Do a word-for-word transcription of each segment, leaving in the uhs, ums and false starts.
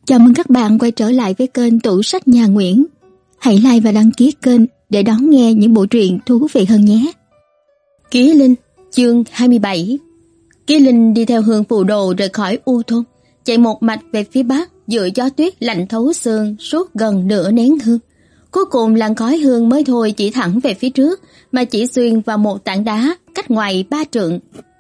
Chào mừng các bạn quay trở lại với kênh Tủ Sách Nhà Nguyễn. Hãy like và đăng ký kênh để đón nghe những bộ truyện thú vị hơn nhé. Ký Linh, chương hai mươi bảy. Ký Linh đi theo Hương Phù Đồ rời khỏi U thôn, chạy một mạch về phía bắc giữa gió tuyết lạnh thấu xương suốt gần nửa nén hương. Cuối cùng làn khói hương mới thôi chỉ thẳng về phía trước mà chỉ xuyên vào một tảng đá cách ngoài ba trượng.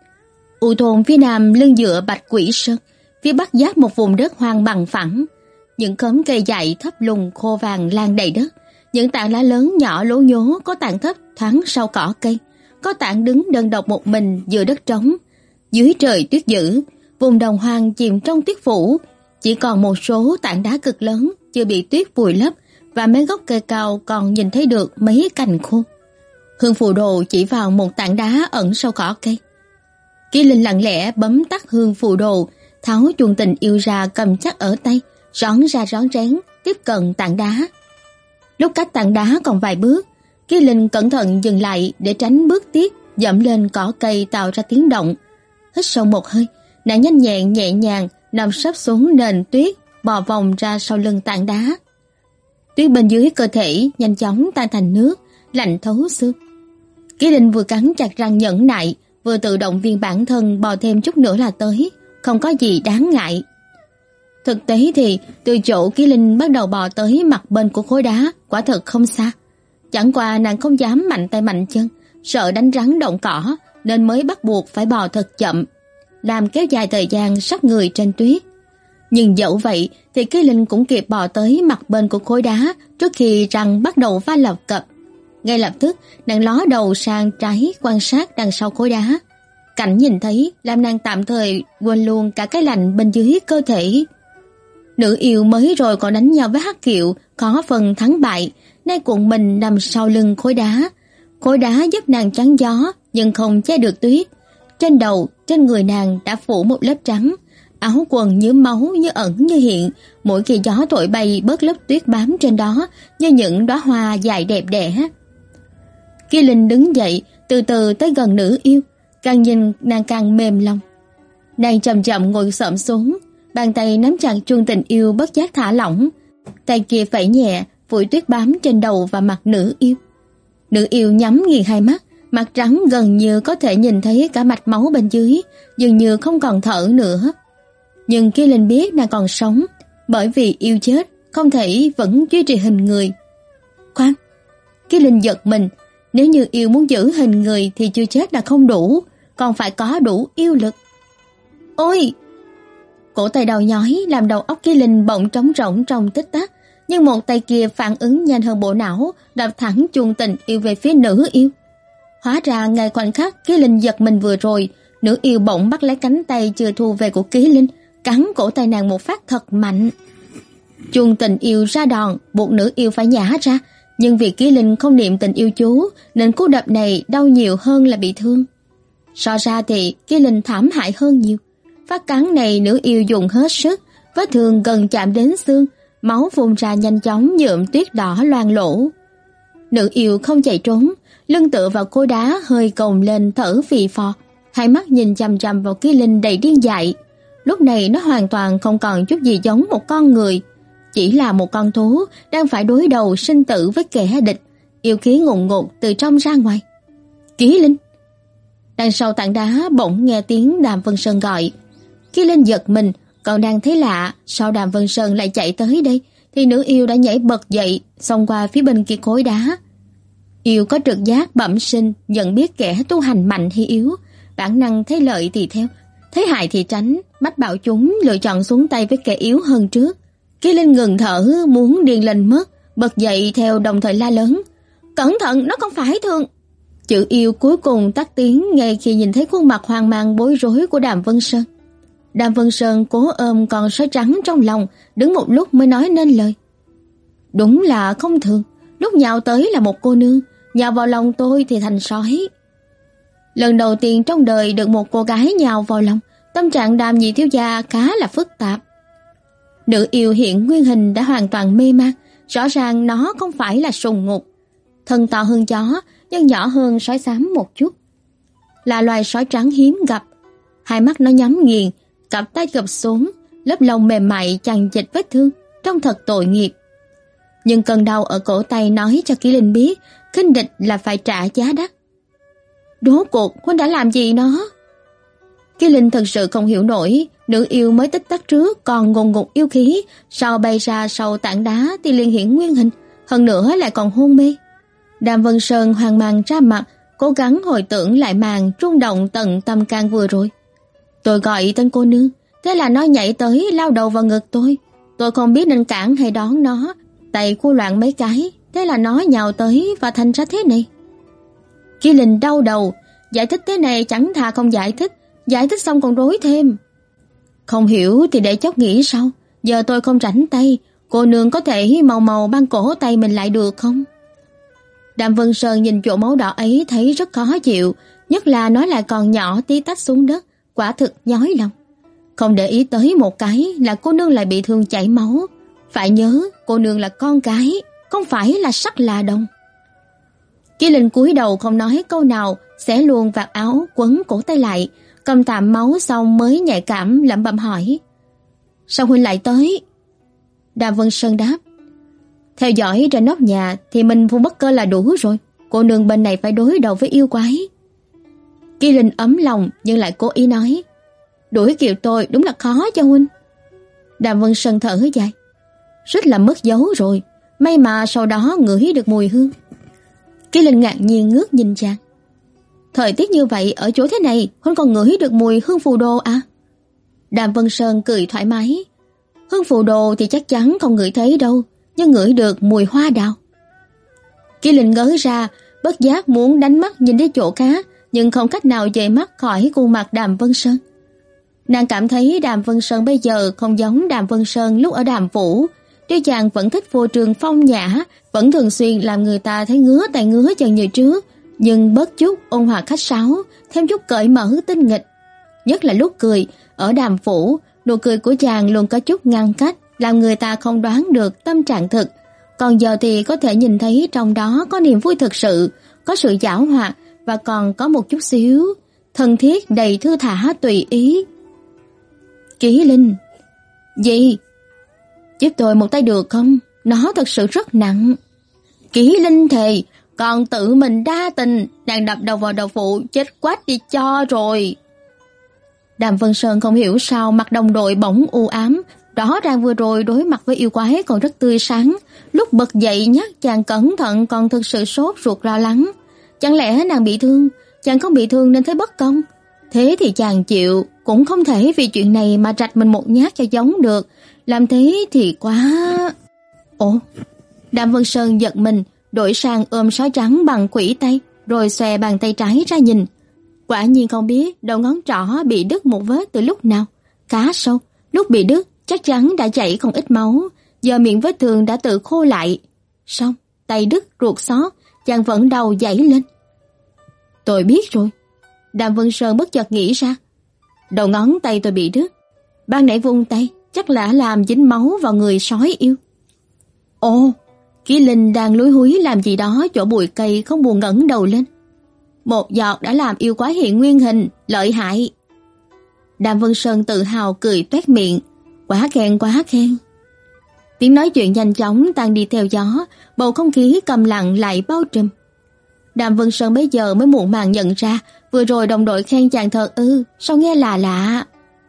U thôn phía nam lưng dựa Bạch Quỷ Sơn, phía bắc giáp một vùng đất hoang bằng phẳng. Những khóm cây dại thấp lùng khô vàng lan đầy đất, những tảng lá lớn nhỏ lố nhố, có tảng thấp thoáng sau cỏ cây, có tảng đứng đơn độc một mình giữa đất trống. Dưới trời tuyết dữ, vùng đồng hoang chìm trong tuyết phủ, chỉ còn một số tảng đá cực lớn chưa bị tuyết vùi lấp và mấy gốc cây cao còn nhìn thấy được mấy cành khô. Hương Phù Đồ chỉ vào một tảng đá ẩn sau cỏ cây. Ký Linh lặng lẽ bấm tắt Hương Phù Đồ, tháo chuông tình yêu ra cầm chắc ở tay, rón ra rón rén tiếp cận tảng đá. Lúc cách tảng đá còn vài bước, Ký Linh cẩn thận dừng lại để tránh bước tiếp dẫm lên cỏ cây tạo ra tiếng động. Hít sâu một hơi, nàng nhanh nhẹn nhẹ nhàng nằm sấp xuống nền tuyết, bò vòng ra sau lưng tảng đá. Tuyết bên dưới cơ thể nhanh chóng tan thành nước, lạnh thấu xương. Ký Linh vừa cắn chặt răng nhẫn nại, vừa tự động viên bản thân bò thêm chút nữa là tới, không có gì đáng ngại. Thực tế thì từ chỗ Ký Linh bắt đầu bò tới mặt bên của khối đá quả thật không xa. Chẳng qua nàng không dám mạnh tay mạnh chân, sợ đánh rắn động cỏ nên mới bắt buộc phải bò thật chậm, làm kéo dài thời gian sắp người trên tuyết. Nhưng dẫu vậy thì Ký Linh cũng kịp bò tới mặt bên của khối đá trước khi răng bắt đầu va lập cập. Ngay lập tức nàng ló đầu sang trái quan sát đằng sau khối đá. Cảnh nhìn thấy làm nàng tạm thời quên luôn cả cái lạnh bên dưới cơ thể. Nữ yêu mới rồi còn đánh nhau với Hắc Kiệu, khó phần thắng bại, nay cuộn mình nằm sau lưng khối đá. Khối đá giúp nàng chắn gió nhưng không che được tuyết. Trên đầu, trên người nàng đã phủ một lớp trắng, áo quần như máu như ẩn như hiện, mỗi khi gió thổi bay bớt lớp tuyết bám trên đó như những đóa hoa dài đẹp đẽ. Ký Linh đứng dậy, từ từ tới gần nữ yêu, càng nhìn nàng càng mềm lòng. Nàng chậm chậm ngồi xổm xuống, bàn tay nắm chặt chuông tình yêu bất giác thả lỏng, tay kia phẩy nhẹ phủi tuyết bám trên đầu và mặt nữ yêu. Nữ yêu nhắm nghiền hai mắt, mặt trắng gần như có thể nhìn thấy cả mạch máu bên dưới, dường như không còn thở nữa. Nhưng Ký Linh biết nàng còn sống, bởi vì yêu chết không thể vẫn duy trì hình người. Khoan, Ký Linh giật mình, nếu như yêu muốn giữ hình người thì chưa chết là không đủ, còn phải có đủ yêu lực. Ôi! Cổ tay đau nhói làm đầu óc Ký Linh bỗng trống rỗng trong tích tắc, nhưng một tay kia phản ứng nhanh hơn bộ não, đập thẳng chuông tình yêu về phía nữ yêu. Hóa ra ngay khoảnh khắc Ký Linh giật mình vừa rồi, nữ yêu bỗng bắt lấy cánh tay chưa thu về của Ký Linh, cắn cổ tay nàng một phát thật mạnh. Chuông tình yêu ra đòn, buộc nữ yêu phải nhả ra, nhưng vì Ký Linh không niệm tình yêu chú nên cú đập này đau nhiều hơn là bị thương. So ra thì Ký Linh thảm hại hơn nhiều. Phát cắn này nữ yêu dùng hết sức, vết thương gần chạm đến xương, máu phun ra nhanh chóng nhuộm tuyết đỏ loang lổ. Nữ yêu không chạy trốn, lưng tựa vào khối đá hơi còng lên thở phì phò, hai mắt nhìn chằm chằm vào Ký Linh đầy điên dại. Lúc này nó hoàn toàn không còn chút gì giống một con người, chỉ là một con thú đang phải đối đầu sinh tử với kẻ địch, yêu khí ngùn ngụt từ trong ra ngoài. Ký Linh! Đằng sau tảng đá bỗng nghe tiếng Đàm Vân Sơn gọi. Ký Linh giật mình, còn đang thấy lạ, sao Đàm Vân Sơn lại chạy tới đây, thì nữ yêu đã nhảy bật dậy, xông qua phía bên kia khối đá. Yêu có trực giác bẩm sinh, nhận biết kẻ tu hành mạnh hay yếu, bản năng thấy lợi thì theo, thấy hại thì tránh, mách bảo chúng lựa chọn xuống tay với kẻ yếu hơn trước. Ký Linh ngừng thở, muốn điên lên mất, bật dậy theo đồng thời la lớn: "Cẩn thận, nó không phải thường." Chữ yêu cuối cùng tắt tiếng ngay khi nhìn thấy khuôn mặt hoang mang bối rối của Đàm Vân Sơn. Đàm Vân Sơn cố ôm con sói trắng trong lòng, đứng một lúc mới nói nên lời. Đúng là không thường, lúc nhào tới là một cô nương, nhào vào lòng tôi thì thành sói. Lần đầu tiên trong đời được một cô gái nhào vào lòng, tâm trạng Đàm nhị thiếu gia khá là phức tạp. Nữ yêu hiện nguyên hình đã hoàn toàn mê man, rõ ràng nó không phải là sùng ngục. Thân to hơn chó, nhưng nhỏ hơn sói xám một chút. Là loài sói trắng hiếm gặp. Hai mắt nó nhắm nghiền, cặp tay gập xuống, lớp lông mềm mại chằng chịt vết thương, trông thật tội nghiệp. Nhưng cơn đau ở cổ tay nói cho Kỷ Linh biết khinh địch là phải trả giá đắt. Rốt cuộc huynh đã làm gì nó? Kỷ Linh thật sự không hiểu nổi, nữ yêu mới tích tắc trước còn ngùng ngục yêu khí, sau bay ra sau tảng đá thì liền hiện nguyên hình, hơn nữa lại còn hôn mê. Đàm Vân Sơn hoang mang ra mặt, cố gắng hồi tưởng lại màn rung động tận tâm can vừa rồi. Tôi gọi tên cô nương, thế là nó nhảy tới lao đầu vào ngực tôi. Tôi không biết nên cản hay đón nó, tay khu loạn mấy cái, thế là nó nhào tới và thành ra thế này. Kỷ Linh đau đầu, giải thích thế này chẳng thà không giải thích, giải thích xong còn rối thêm. Không hiểu thì để chốc nghĩ sau, giờ tôi không rảnh tay, cô nương có thể màu màu băng cổ tay mình lại được không? Đàm Vân Sơn nhìn chỗ máu đỏ ấy thấy rất khó chịu, nhất là nó lại còn nhỏ tí tách xuống đất, quả thực nhói lòng. Không để ý tới một cái là cô nương lại bị thương chảy máu. Phải nhớ cô nương là con gái, không phải là sắt là đồng. Kỷ Linh cúi đầu không nói câu nào, xé luôn vạt áo quấn cổ tay lại, cầm tạm máu xong mới nhạy cảm lẩm bẩm hỏi: sao huynh lại tới? Đàm Vân Sơn đáp: theo dõi trên nóc nhà thì mình phun bất cơ là đủ rồi, cô nương bên này phải đối đầu với yêu quái. Kỷ Linh ấm lòng nhưng lại cố ý nói: đuổi kịp tôi đúng là khó cho huynh. Đàm Vân Sơn thở dài: rất là mất dấu rồi, may mà sau đó ngửi được mùi hương. Kỷ Linh ngạc nhiên ngước nhìn chàng: thời tiết như vậy ở chỗ thế này huynh còn ngửi được mùi hương phù đồ à? Đàm Vân Sơn cười thoải mái: hương phù đồ thì chắc chắn không ngửi thấy đâu, nhưng ngửi được mùi hoa đào. Kỷ Linh ngớ ra, bất giác muốn đánh mắt nhìn đi chỗ khác, nhưng không cách nào dời mắt khỏi khuôn mặt Đàm Vân Sơn. Nàng cảm thấy Đàm Vân Sơn bây giờ không giống Đàm Vân Sơn lúc ở Đàm Phủ. Tuy chàng vẫn thích vô trường phong nhã, vẫn thường xuyên làm người ta thấy ngứa tay ngứa chân như trước, nhưng bớt chút ôn hòa khách sáo, thêm chút cởi mở tinh nghịch. Nhất là lúc cười, ở Đàm Phủ, nụ cười của chàng luôn có chút ngăn cách, làm người ta không đoán được tâm trạng thực. Còn giờ thì có thể nhìn thấy trong đó có niềm vui thực sự, có sự giảo hoạt và còn có một chút xíu thân thiết đầy thư thả tùy ý. Kỷ Linh. Gì? Giúp tôi một tay được không? Nó thật sự rất nặng. Kỷ Linh thề, còn tự mình đa tình, đang đập đầu vào đầu phụ, chết quách đi cho rồi. Đàm Vân Sơn không hiểu sao mặt đồng đội bỗng u ám, rõ ràng vừa rồi đối mặt với yêu quái còn rất tươi sáng, lúc bật dậy nhắc chàng cẩn thận còn thực sự sốt ruột lo lắng. Chẳng lẽ nàng bị thương, chàng không bị thương nên thấy bất công? Thế thì chàng chịu, cũng không thể vì chuyện này mà rạch mình một nhát cho giống được, làm thế thì quá... Ồ, Đàm Vân Sơn giật mình, đổi sang ôm sói trắng bằng khuỷu tay, rồi xòe bàn tay trái ra nhìn. Quả nhiên không biết đầu ngón trỏ bị đứt một vết từ lúc nào, khá sâu, lúc bị đứt chắc chắn đã chảy không ít máu, giờ miệng vết thương đã tự khô lại. Xong, tay đứt ruột xót, chàng vẫn đầu dãy lên. Tôi biết rồi. Đàm Vân Sơn bất chợt nghĩ ra, đầu ngón tay tôi bị đứt, ban nãy vung tay chắc là làm dính máu vào người sói yêu. Ồ, Kỷ Linh đang lúi húi làm gì đó chỗ bụi cây không buồn ngẩng đầu lên. Một giọt đã làm yêu quái hiện nguyên hình, lợi hại. Đàm Vân Sơn tự hào cười toét miệng, quá khen quá khen. Tiếng nói chuyện nhanh chóng tan đi theo gió, bầu không khí câm lặng lại bao trùm. Đàm Vân Sơn bây giờ mới muộn màng nhận ra, vừa rồi đồng đội khen chàng thờ ư, sao nghe lạ lạ.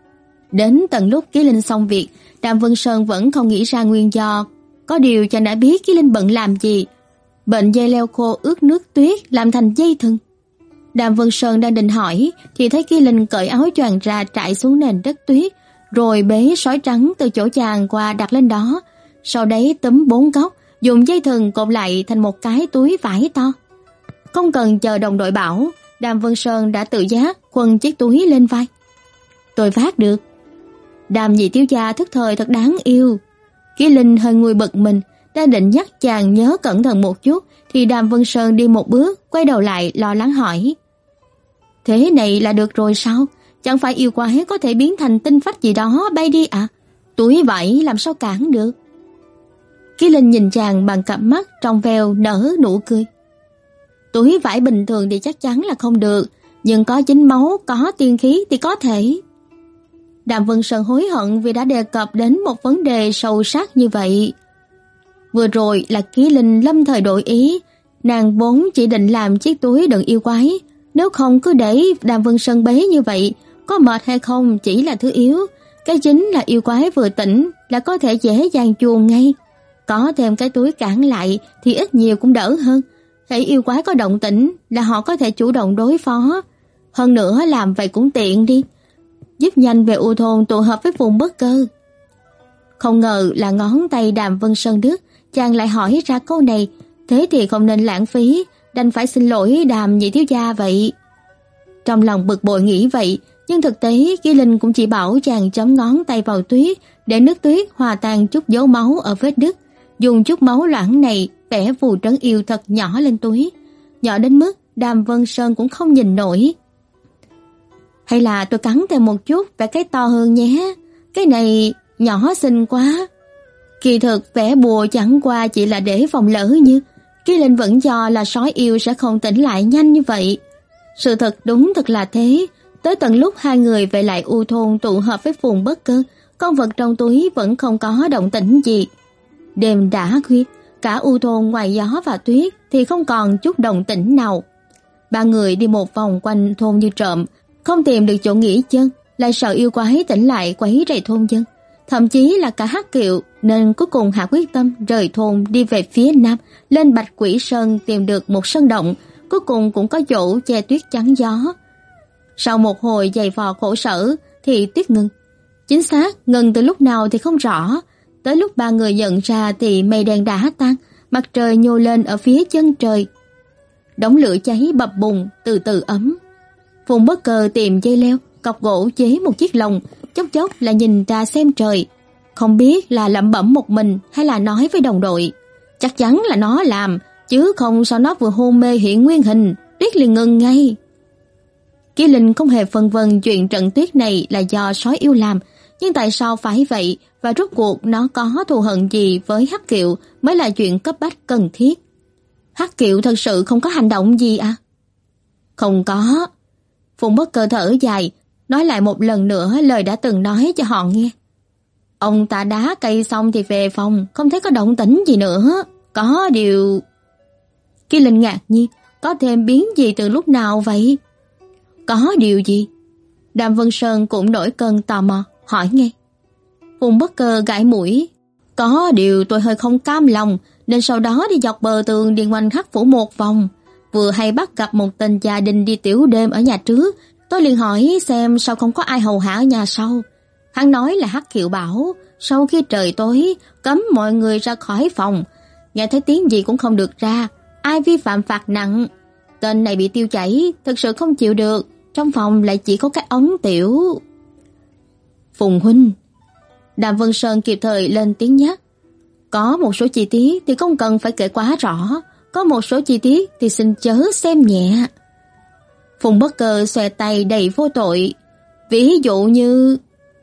Đến tận lúc Kỷ Linh xong việc, Đàm Vân Sơn vẫn không nghĩ ra nguyên do. Có điều chàng đã biết Kỷ Linh bận làm gì. Bệnh dây leo khô ướt nước tuyết làm thành dây thừng. Đàm Vân Sơn đang định hỏi thì thấy Kỷ Linh cởi áo choàng ra trải xuống nền đất tuyết, rồi bế sói trắng từ chỗ chàng qua đặt lên đó, sau đấy túm bốn góc, dùng dây thừng cột lại thành một cái túi vải to. Không cần chờ đồng đội bảo, Đàm Vân Sơn đã tự giác quần chiếc túi lên vai. Tôi vác được. Đàm nhị thiếu gia thức thời thật đáng yêu. Kỷ Linh hơi nguôi bực mình, đang định nhắc chàng nhớ cẩn thận một chút thì Đàm Vân Sơn đi một bước, quay đầu lại lo lắng hỏi: thế này là được rồi sao? Chẳng phải yêu quái có thể biến thành tinh phách gì đó bay đi à? Túi vải làm sao cản được? Kỷ Linh nhìn chàng bằng cặp mắt trong veo nở nụ cười. Túi vải bình thường thì chắc chắn là không được, nhưng có dính máu, có tiên khí thì có thể. Đàm Vân Sơn hối hận vì đã đề cập đến một vấn đề sâu sắc như vậy. Vừa rồi là Ký Linh lâm thời đổi ý, nàng vốn chỉ định làm chiếc túi đựng yêu quái, nếu không cứ để Đàm Vân Sơn bế như vậy, có mệt hay không chỉ là thứ yếu, cái chính là yêu quái vừa tỉnh là có thể dễ dàng chuồn ngay. Có thêm cái túi cản lại thì ít nhiều cũng đỡ hơn. Hễ yêu quái có động tĩnh là họ có thể chủ động đối phó. Hơn nữa làm vậy cũng tiện đi, giúp nhanh về U Thôn tụ hợp với Phùng Bất Cơ. Không ngờ là ngón tay Đàm Vân Sơn đứt, chàng lại hỏi ra câu này, thế thì không nên lãng phí, đành phải xin lỗi Đàm nhị thiếu gia vậy. Trong lòng bực bội nghĩ vậy, nhưng thực tế Ký Linh cũng chỉ bảo chàng chấm ngón tay vào tuyết để nước tuyết hòa tan chút dấu máu ở vết đứt, dùng chút máu loãng này vẽ phù trấn yêu thật nhỏ lên túi, nhỏ đến mức Đàm Vân Sơn cũng không nhìn nổi. Hay là tôi cắn thêm một chút vẽ cái to hơn nhé, cái này nhỏ xinh quá. Kỳ thực vẽ bùa chẳng qua chỉ là để phòng lỡ như. Ký Linh vẫn cho là sói yêu sẽ không tỉnh lại nhanh như vậy. Sự thật đúng thật là thế. Tới tận lúc hai người về lại U Thôn tụ hợp với Phùng Bất Cơ, con vật trong túi vẫn không có động tĩnh gì. Đêm đã khuya, cả U Thôn ngoài gió và tuyết thì không còn chút động tĩnh nào. Ba người đi một vòng quanh thôn như trộm, không tìm được chỗ nghỉ chân, lại sợ yêu quái tỉnh lại quấy rầy thôn dân. Thậm chí là cả Hắc Kiệu, nên cuối cùng hạ quyết tâm rời thôn đi về phía nam, lên Bạch Quỷ Sơn tìm được một sơn động, cuối cùng cũng có chỗ che tuyết chắn gió. Sau một hồi giày vò khổ sở thì tuyết ngừng. Chính xác ngừng từ lúc nào thì không rõ. Tới lúc ba người nhận ra thì mây đen đã tan, mặt trời nhô lên ở phía chân trời. Đống lửa cháy bập bùng từ từ ấm. Phùng Bất Cơ tìm dây leo, cọc gỗ chế một chiếc lồng, chốc chốc là nhìn ra xem trời. Không biết là lẩm bẩm một mình hay là nói với đồng đội. Chắc chắn là nó làm, chứ không sao nó vừa hôn mê hiện nguyên hình, tuyết liền ngừng ngay. Ký Linh không hề phân vân chuyện trận tuyết này là do sói yêu làm, nhưng tại sao phải vậy và rốt cuộc nó có thù hận gì với Hắc Kiệu mới là chuyện cấp bách cần thiết. Hắc Kiệu thật sự không có hành động gì à? Không có. Phùng Bất Cơ thở dài, nói lại một lần nữa lời đã từng nói cho họ nghe. Ông ta đá cây xong thì về phòng, không thấy có động tĩnh gì nữa. Có điều... Ký Linh ngạc nhiên, có thêm biến gì từ lúc nào vậy? Có điều gì? Đàm Vân Sơn cũng nổi cơn tò mò, hỏi ngay. Phùng Bất Cơ gãi mũi. Có điều tôi hơi không cam lòng, nên sau đó đi dọc bờ tường đi quanh Hắc phủ một vòng. Vừa hay bắt gặp một tên gia đình đi tiểu đêm ở nhà trước, tôi liền hỏi xem sao không có ai hầu hạ ở nhà sau. Hắn nói là Hắc Kiệu bảo, sau khi trời tối, cấm mọi người ra khỏi phòng. Nghe thấy tiếng gì cũng không được ra, ai vi phạm phạt nặng. Tên này bị tiêu chảy, thực sự không chịu được, trong phòng lại chỉ có cái ống tiểu. Phùng huynh. Đàm Vân Sơn kịp thời lên tiếng nhắc. Có một số chi tiết thì không cần phải kể quá rõ, có một số chi tiết thì xin chớ xem nhẹ. Phùng Bất Cơ xòe tay đầy vô tội. Ví dụ như...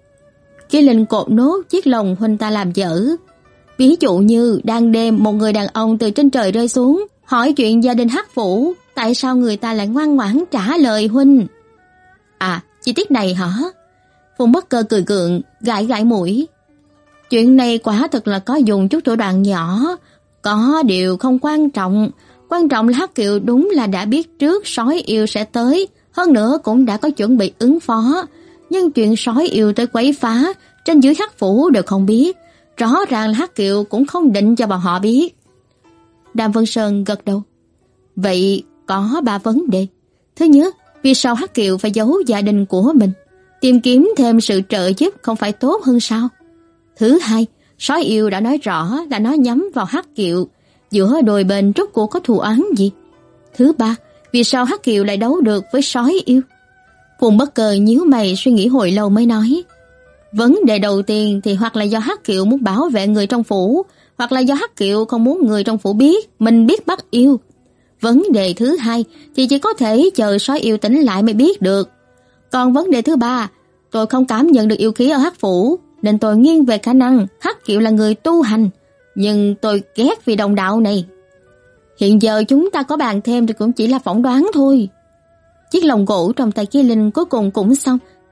Ký Linh cột nốt chiếc lồng huynh ta làm dở. Ví dụ như đang đêm một người đàn ông từ trên trời rơi xuống, hỏi chuyện gia đình Hắc phủ, tại sao người ta lại ngoan ngoãn trả lời huynh? À, chi tiết này hả? Phùng Bất Cơ cười gượng, gãi gãi mũi. Chuyện này quả thật là có dùng chút thủ đoạn nhỏ, có điều không quan trọng. Quan trọng là Hắc Kiệu đúng là đã biết trước sói yêu sẽ tới, hơn nữa cũng đã có chuẩn bị ứng phó. Nhưng chuyện sói yêu tới quấy phá, trên dưới Hắc phủ đều không biết. Rõ ràng là Hắc Kiệu cũng không định cho bọn họ biết. Đàm Vân Sơn gật đầu. Vậy có ba vấn đề. Thứ nhất, vì sao Hắc Kiệu phải giấu gia đình của mình? Tìm kiếm thêm sự trợ giúp không phải tốt hơn sao? Thứ hai, sói yêu đã nói rõ là nó nhắm vào Hắc Kiệu, giữa đôi bên rốt cuộc có thù oán gì? Thứ ba, vì sao Hắc Kiệu lại đấu được với sói yêu? Phùng Bất Cơ nhíu mày suy nghĩ hồi lâu mới nói. Vấn đề đầu tiên thì hoặc là do Hắc Kiệu muốn bảo vệ người trong phủ, hoặc là do Hắc Kiệu không muốn người trong phủ biết mình biết bắt yêu. Vấn đề thứ hai thì chỉ có thể chờ sói yêu tỉnh lại mới biết được. Còn vấn đề thứ ba, tôi không cảm nhận được yêu khí ở Hắc phủ, nên tôi nghiêng về khả năng Hắc Kiệu là người tu hành, nhưng tôi ghét vì đồng đạo này. Hiện giờ chúng ta có bàn thêm thì cũng chỉ là phỏng đoán thôi. Chiếc lồng gỗ trong tay Ký Linh cuối cùng cũng xong,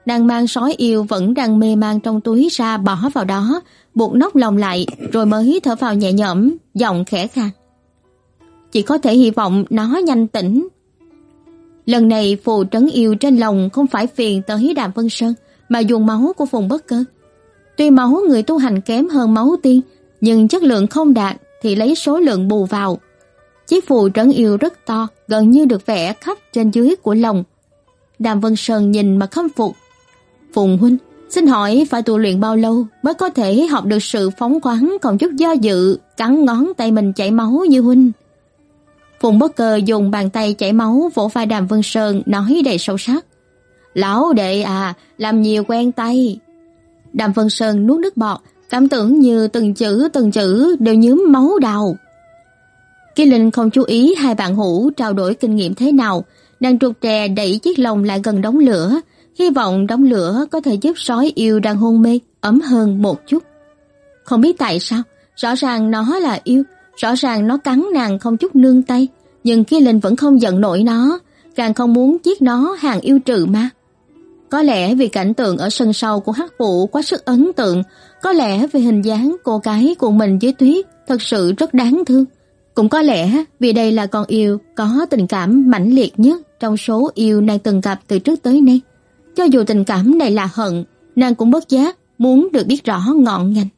nàng mang sói yêu vẫn đang mê man trong túi ra bỏ vào đó, buộc nóc lồng lại rồi mới thở phào nhẹ nhõm, giọng khẽ khàng. Chỉ có thể hy vọng nó nhanh tỉnh. Lần này phù trấn yêu trên lồng không phải phiền tới Đàm Vân Sơn, mà dùng máu của Phùng Bất Cơ. Tuy máu người tu hành kém hơn máu tiên, nhưng chất lượng không đạt thì lấy số lượng bù vào. Chiếc phù trấn yêu rất to, gần như được vẽ khắp trên dưới của lồng. Đàm Vân Sơn nhìn mà khâm phục. Phùng huynh, xin hỏi phải tu luyện bao lâu mới có thể học được sự phóng khoáng còn chút do dự, cắn ngón tay mình chảy máu như huynh? Phùng Bất Cơ dùng bàn tay chảy máu vỗ vai Đàm Vân Sơn, nói đầy sâu sắc. Lão đệ à, làm nhiều quen tay. Đàm Vân Sơn nuốt nước bọt, cảm tưởng như từng chữ từng chữ đều nhuốm máu đào. Kỳ Linh không chú ý hai bạn hữu trao đổi kinh nghiệm thế nào, nàng trục trè đẩy chiếc lồng lại gần đống lửa, hy vọng đống lửa có thể giúp sói yêu đang hôn mê ấm hơn một chút. Không biết tại sao, rõ ràng nó là yêu, rõ ràng nó cắn nàng không chút nương tay, nhưng Kỳ Linh vẫn không giận nổi nó, càng không muốn giết nó hàng yêu trừ ma. Có lẽ vì cảnh tượng ở sân sau của Hắc Vũ quá sức ấn tượng, có lẽ vì hình dáng cô gái của mình dưới tuyết thật sự rất đáng thương. Cũng có lẽ vì đây là con yêu có tình cảm mãnh liệt nhất trong số yêu nàng từng gặp từ trước tới nay. Cho dù tình cảm này là hận, nàng cũng bất giác muốn được biết rõ ngọn ngành.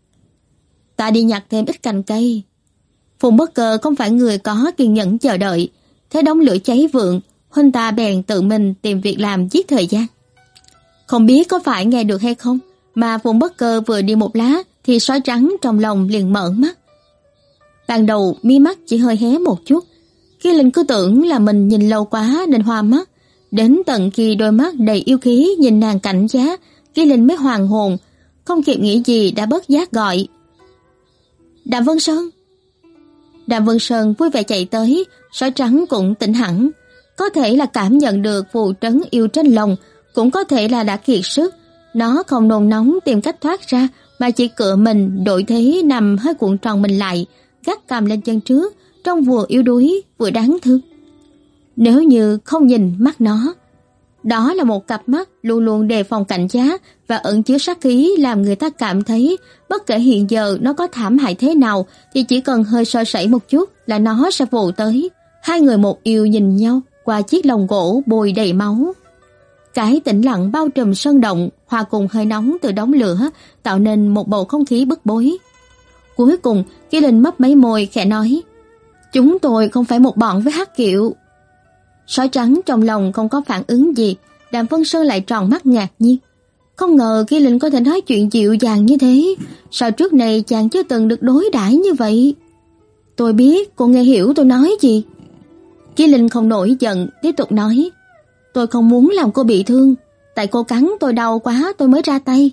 Ta đi nhặt thêm ít cành cây. Phùng Bất Cơ không phải người có kiên nhẫn chờ đợi, thấy đống lửa cháy vượng, huynh ta bèn tự mình tìm việc làm giết thời gian. Không biết có phải nghe được hay không, mà Phùng Bất Cơ vừa đi một lá thì sói trắng trong lòng liền mở mắt. Ban đầu mí mắt chỉ hơi hé một chút, Kỳ Linh cứ tưởng là mình nhìn lâu quá nên hoa mắt, đến tận khi đôi mắt đầy yêu khí nhìn nàng cảnh giá, Kỳ Linh mới hoàn hồn, không kịp nghĩ gì đã bất giác gọi. Đàm Vân Sơn. Đàm Vân Sơn vui vẻ chạy tới, sói trắng cũng tỉnh hẳn, có thể là cảm nhận được phù trấn yêu trên lồng, cũng có thể là đã kiệt sức, nó không nôn nóng tìm cách thoát ra, mà chỉ cựa mình đổi thế nằm hơi cuộn tròn mình lại, gác cằm lên chân trước, trông vừa yếu đuối vừa đáng thương. Nếu như không nhìn mắt nó, đó là một cặp mắt luôn luôn đề phòng cảnh giác và ẩn chứa sát khí, làm người ta cảm thấy bất kể hiện giờ nó có thảm hại thế nào thì chỉ cần hơi soi sẩy một chút là nó sẽ vồ tới. Hai người một yêu nhìn nhau qua chiếc lồng gỗ bôi đầy máu. Cái tĩnh lặng bao trùm sân động hòa cùng hơi nóng từ đống lửa tạo nên một bầu không khí bức bối. Cuối cùng, Kỳ Linh mấp mấy môi khẽ nói: "Chúng tôi không phải một bọn với Hắc Kiệu." Sói trắng trong lòng không có phản ứng gì, Đàm Vân Sơn lại tròn mắt ngạc nhiên. Không ngờ Kỳ Linh có thể nói chuyện dịu dàng như thế, sao trước này chàng chưa từng được đối đãi như vậy? Tôi biết cô nghe hiểu tôi nói gì. Kỳ Linh không nổi giận, tiếp tục nói: "Tôi không muốn làm cô bị thương, tại cô cắn tôi đau quá tôi mới ra tay."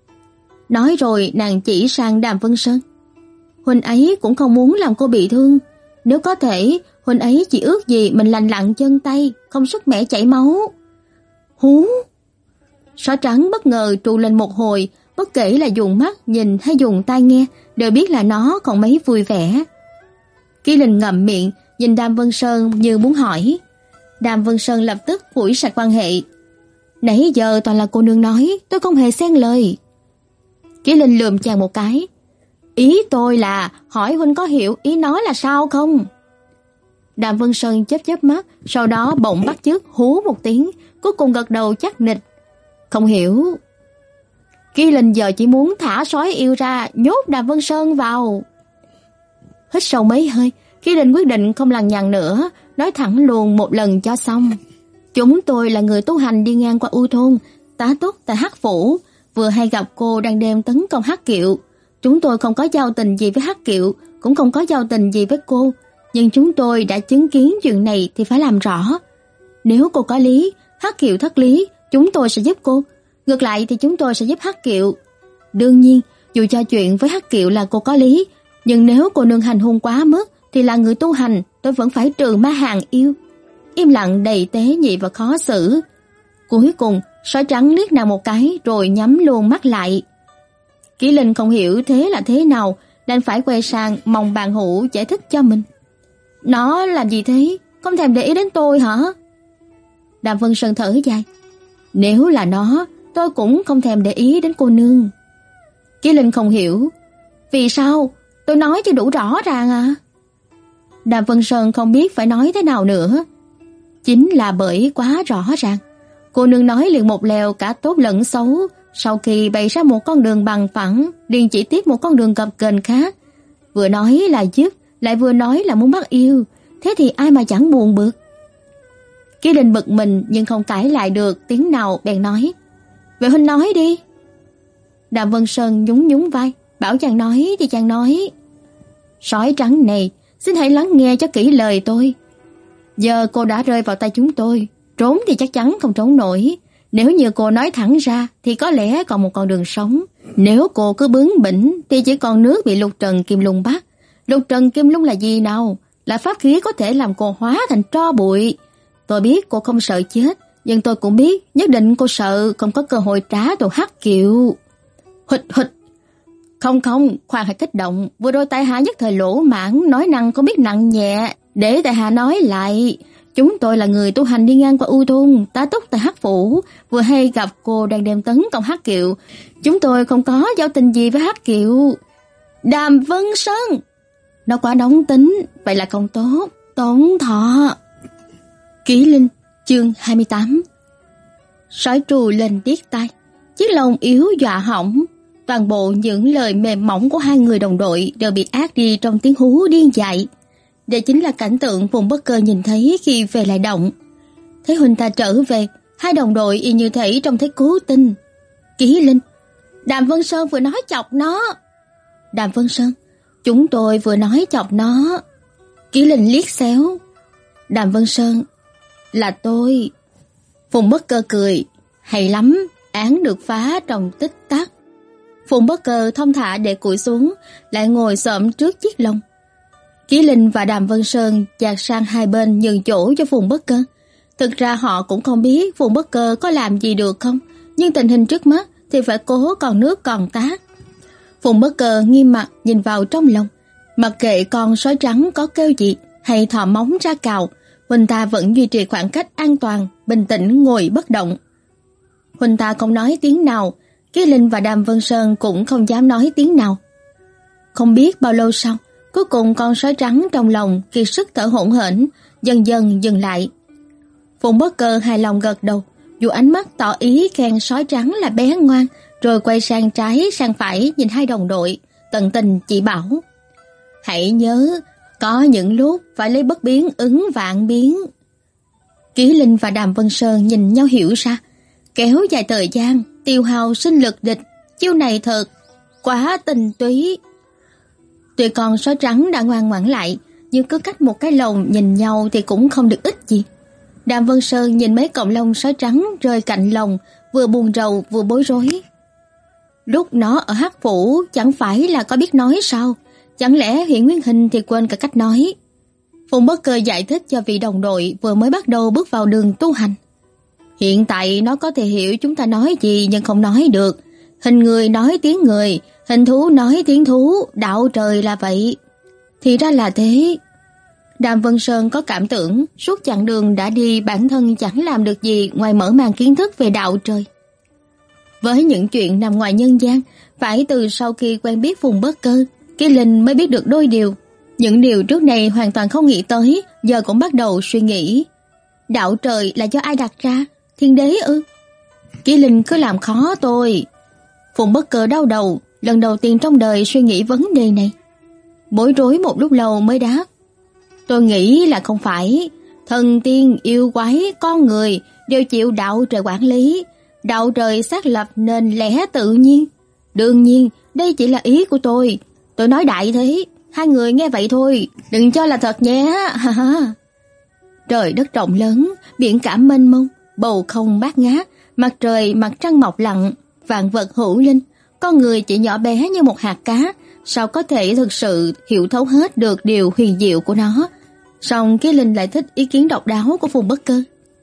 Nói rồi nàng chỉ sang Đàm Vân Sơn: "Huynh ấy cũng không muốn làm cô bị thương, nếu có thể, huynh ấy chỉ ước gì mình lành lặn chân tay, không sức mẻ chảy máu." Hú! Sói trắng bất ngờ trù lên một hồi, bất kể là dùng mắt nhìn hay dùng tai nghe, đều biết là nó còn mấy vui vẻ. Kỳ Linh ngậm miệng, nhìn Đàm Vân Sơn như muốn hỏi. Đàm Vân Sơn lập tức phủi sạch quan hệ. "Nãy giờ toàn là cô nương nói, tôi không hề xen lời." Kỳ Linh lườm chàng một cái. "Ý tôi là hỏi huynh có hiểu ý nói là sao không?" Đàm Vân Sơn chớp chớp mắt, sau đó bỗng bắt chước hú một tiếng, cuối cùng gật đầu chắc nịch. "Không hiểu." Kỳ Linh giờ chỉ muốn thả sói yêu ra, nhốt Đàm Vân Sơn vào. Hít sâu mấy hơi, Kỳ Linh quyết định không lằng nhằng nữa, nói thẳng luôn một lần cho xong. "Chúng tôi là người tu hành đi ngang qua U thôn, tá túc tại Hắc Phủ, vừa hay gặp cô đang đêm tấn công Hắc Kiệu. Chúng tôi không có giao tình gì với Hắc Kiệu, cũng không có giao tình gì với cô, nhưng chúng tôi đã chứng kiến chuyện này thì phải làm rõ. Nếu cô có lý, Hắc Kiệu thất lý, chúng tôi sẽ giúp cô. Ngược lại thì chúng tôi sẽ giúp Hắc Kiệu. Đương nhiên, dù cho chuyện với Hắc Kiệu là cô có lý, nhưng nếu cô nương hành hung quá mức thì là người tu hành, tôi vẫn phải trừ ma hàng yêu." Im lặng đầy tế nhị và khó xử. Cuối cùng, sói trắng liếc nàng một cái rồi nhắm luôn mắt lại. Kỳ Linh không hiểu thế là thế nào, đành phải quay sang mong bạn hữu giải thích cho mình. "Nó làm gì thế? Không thèm để ý đến tôi hả?" Đàm Vân Sơn thở dài. "Nếu là nó, tôi cũng không thèm để ý đến cô nương. Ký Linh không hiểu. Vì sao? Tôi nói chưa đủ rõ ràng à? Đàm Vân Sơn không biết phải nói thế nào nữa. Chính là bởi quá rõ ràng. Cô nương nói liền một lèo cả tốt lẫn xấu, sau khi bày ra một con đường bằng phẳng, liền chỉ tiếp một con đường gập ghềnh khác. Vừa nói là giúp, lại vừa nói là muốn bắt yêu, thế thì ai mà chẳng buồn bực. Ký Linh bực mình nhưng không cãi lại được tiếng nào, bèn nói: "Vậy huynh nói đi." Đàm Vân Sơn nhún nhún vai, bảo chàng nói thì chàng nói: "Sói trắng này, xin hãy lắng nghe cho kỹ lời tôi. Giờ cô đã rơi vào tay chúng tôi, trốn thì chắc chắn không trốn nổi. Nếu như cô nói thẳng ra thì có lẽ còn một con đường sống. Nếu cô cứ bướng bỉnh thì chỉ còn nước bị Lục Trần Kim Lung bắt. Lục Trần Kim Lung là gì nào? Là pháp khí có thể làm cô hóa thành tro bụi. Tôi biết cô không sợ chết, nhưng tôi cũng biết nhất định cô sợ không có cơ hội trả thù Hắc Kiều." Hụt hụt. Không không, khoan hãy kích động, vừa rồi tại hạ nhất thời lỗ mãng, nói năng không biết nặng nhẹ, để tại hạ nói lại. Chúng tôi là người tu hành đi ngang qua U Thôn, tá túc tại Hắc Phủ, vừa hay gặp cô đang đem tấn công Hắc Kiều. Chúng tôi không có giao tình gì với Hắc Kiều. Đàm Vân Sơn, nó quá nóng tính, vậy là không tốt. Tổn thọ. Ký Linh, chương hai mươi tám. Sói trù lên điếc tai, chiếc lồng yếu dọa hỏng. Toàn bộ những lời mềm mỏng của hai người đồng đội đều bị át đi trong tiếng hú điên dại. Đây chính là cảnh tượng Phùng Bất Cơ nhìn thấy khi về lại động. Thấy huynh ta trở về, hai đồng đội y như thể trông thấy cứu tinh. Ký Linh, Đàm Vân Sơn vừa nói chọc nó. Đàm Vân Sơn, chúng tôi vừa nói chọc nó. Ký Linh liếc xéo. Đàm Vân Sơn, là tôi. Phùng Bất Cơ cười, hay lắm, án được phá trong tích tắc. Phùng Bất Cơ thông thả để cúi xuống, lại ngồi xổm trước chiếc lồng. Ký Linh và Đàm Vân Sơn dạt sang hai bên nhường chỗ cho Phùng Bất Cơ. Thực ra họ cũng không biết Phùng Bất Cơ có làm gì được không, nhưng tình hình trước mắt thì phải cố còn nước còn tát. Phùng Bất Cơ nghiêm mặt nhìn vào trong lồng, mặc kệ con sói trắng có kêu gì hay thò móng ra cào, huynh ta vẫn duy trì khoảng cách an toàn, bình tĩnh ngồi bất động. Huynh ta không nói tiếng nào, Ký Linh và Đàm Vân Sơn cũng không dám nói tiếng nào. Không biết bao lâu sau, cuối cùng con sói trắng trong lòng kiệt sức thở hổn hển, dần dần dừng lại. Phùng Bất Cơ hài lòng gật đầu, dù ánh mắt tỏ ý khen sói trắng là bé ngoan, rồi quay sang trái sang phải nhìn hai đồng đội, tận tình chỉ bảo: "Hãy nhớ, có những lúc phải lấy bất biến ứng vạn biến." Ký Linh và Đàm Vân Sơn nhìn nhau hiểu ra, kéo dài thời gian, tiêu hao sinh lực địch, chiêu này thật quá tinh túy. Tuy con sói trắng đã ngoan ngoãn lại, nhưng cứ cách một cái lồng nhìn nhau thì cũng không được ích gì. Đàm Vân Sơn nhìn mấy cọng lông sói trắng rơi cạnh lồng, vừa buồn rầu vừa bối rối. Lúc nó ở Hắc Phủ chẳng phải là có biết nói sao? Chẳng lẽ Huyện Nguyên Hình thì quên cả cách nói? Phùng Bất Cơ giải thích cho vị đồng đội vừa mới bắt đầu bước vào đường tu hành. Hiện tại nó có thể hiểu chúng ta nói gì nhưng không nói được. Hình người nói tiếng người, hình thú nói tiếng thú, đạo trời là vậy. Thì ra là thế. Đàm Vân Sơn có cảm tưởng suốt chặng đường đã đi bản thân chẳng làm được gì ngoài mở màn kiến thức về đạo trời. Với những chuyện nằm ngoài nhân gian, phải từ sau khi quen biết Phùng Bất Cơ, Ký Linh mới biết được đôi điều. Những điều trước này hoàn toàn không nghĩ tới, giờ cũng bắt đầu suy nghĩ. Đạo trời là do ai đặt ra? Thiên đế ư? Ký Linh cứ làm khó tôi. Phùng Bất Cơ đau đầu, lần đầu tiên trong đời suy nghĩ vấn đề này. Bối rối một lúc lâu mới đáp: "Tôi nghĩ là không phải. Thần tiên, yêu quái, con người đều chịu đạo trời quản lý. Đạo trời xác lập nên lẽ tự nhiên. Đương nhiên, đây chỉ là ý của tôi. Tôi nói đại thế, hai người nghe vậy thôi, đừng cho là thật nhé." Trời đất rộng lớn, biển cả mênh mông, bầu không bát ngát, mặt trời mặt trăng mọc lặng, vạn vật hữu linh, con người chỉ nhỏ bé như một hạt cá, sao có thể thực sự hiểu thấu hết được điều huyền diệu của nó. Song Ký Linh lại thích ý kiến độc đáo của Phùng Bất Cơ.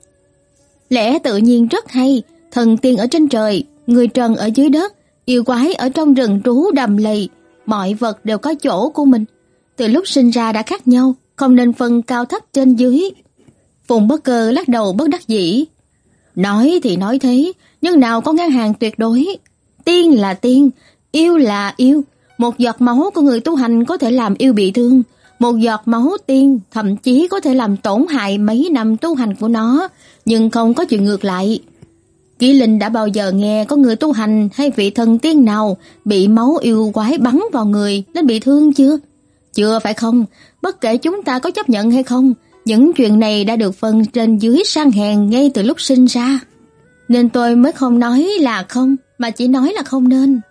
Lẽ tự nhiên rất hay, thần tiên ở trên trời, người trần ở dưới đất, yêu quái ở trong rừng trú đầm lầy, mọi vật đều có chỗ của mình. Từ lúc sinh ra đã khác nhau, không nên phân cao thấp trên dưới. Phùng Bất Cơ lắc đầu bất đắc dĩ. Nói thì nói thế, nhưng nào có ngang hàng tuyệt đối. Tiên là tiên, yêu là yêu. Một giọt máu của người tu hành có thể làm yêu bị thương. Một giọt máu tiên thậm chí có thể làm tổn hại mấy năm tu hành của nó, nhưng không có chuyện ngược lại. Kỷ Linh đã bao giờ nghe có người tu hành hay vị thần tiên nào bị máu yêu quái bắn vào người nên bị thương chưa? Chưa phải không? Bất kể chúng ta có chấp nhận hay không, những chuyện này đã được phân trên dưới sang hèn ngay từ lúc sinh ra. Nên tôi mới không nói là không, mà chỉ nói là không nên.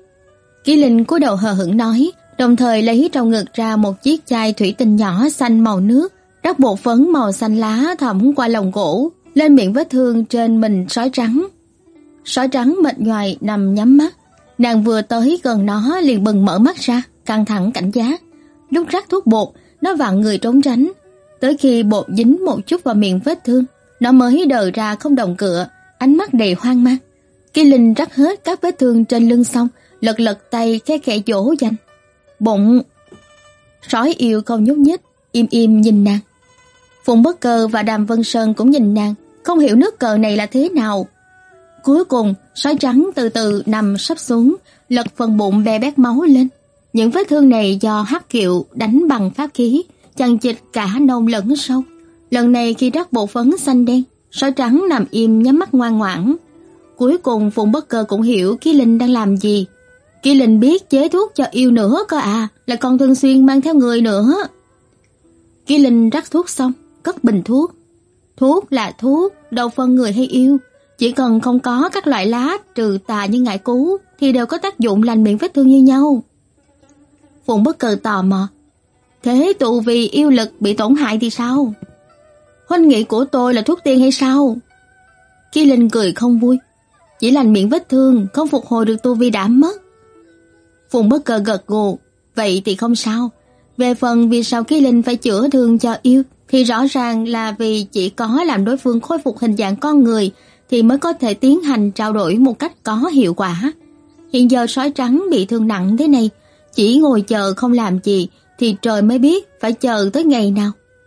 Kỷ Linh cúi đầu hờ hững nói, đồng thời lấy trong ngực ra một chiếc chai thủy tinh nhỏ xanh màu nước, rắc bột phấn màu xanh lá thẩm qua lồng gỗ, lên miệng vết thương trên mình sói trắng. Sói trắng mệt nhoài nằm nhắm mắt. Nàng vừa tới gần nó liền bừng mở mắt ra, căng thẳng cảnh giác. Lúc rắc thuốc bột, nó vặn người trốn tránh. Tới khi bột dính một chút vào miệng vết thương, nó mới đờ ra không động cựa, ánh mắt đầy hoang mang. Kỷ Linh rắc hết các vết thương trên lưng xong, lật lật tay khe khẽ dỗ dành. Bụng. Sói yêu không nhúc nhích, im im nhìn nàng. Phùng Bất Cơ và Đàm Vân Sơn cũng nhìn nàng, không hiểu nước cờ này là thế nào. Cuối cùng, sói trắng từ từ nằm sắp xuống, lật phần bụng bè bét máu lên. Những vết thương này do Hắc Kiệu đánh bằng pháp khí, chằng chịt cả nông lẫn sâu. Lần này khi rắc bột phấn xanh đen, sói trắng nằm im nhắm mắt ngoan ngoãn. Cuối cùng Phùng Bất Cơ cũng hiểu Kỷ Linh đang làm gì. Kỷ Linh biết chế thuốc cho yêu nữa cơ à, lại còn thường xuyên mang theo người nữa. Kỷ Linh rắc thuốc xong, cất bình thuốc. Thuốc là thuốc, đâu phân người hay yêu. Chỉ cần không có các loại lá trừ tà như ngải cứu thì đều có tác dụng lành miệng vết thương như nhau. Phùng Bất Cơ tò mò, thế tụ vì yêu lực bị tổn hại thì sao? Huynh nghĩ của tôi là thuốc tiên hay sao? Kỷ Linh cười không vui, chỉ lành miệng vết thương, không phục hồi được tu vi đã mất. Phùng Bất Cơ gật gù, vậy thì không sao. Về phần vì sao Kỷ Linh phải chữa thương cho yêu thì rõ ràng là vì chỉ có làm đối phương khôi phục hình dạng con người thì mới có thể tiến hành trao đổi một cách có hiệu quả. Hiện giờ sói trắng bị thương nặng thế này, chỉ ngồi chờ không làm gì thì trời mới biết phải chờ tới ngày nào.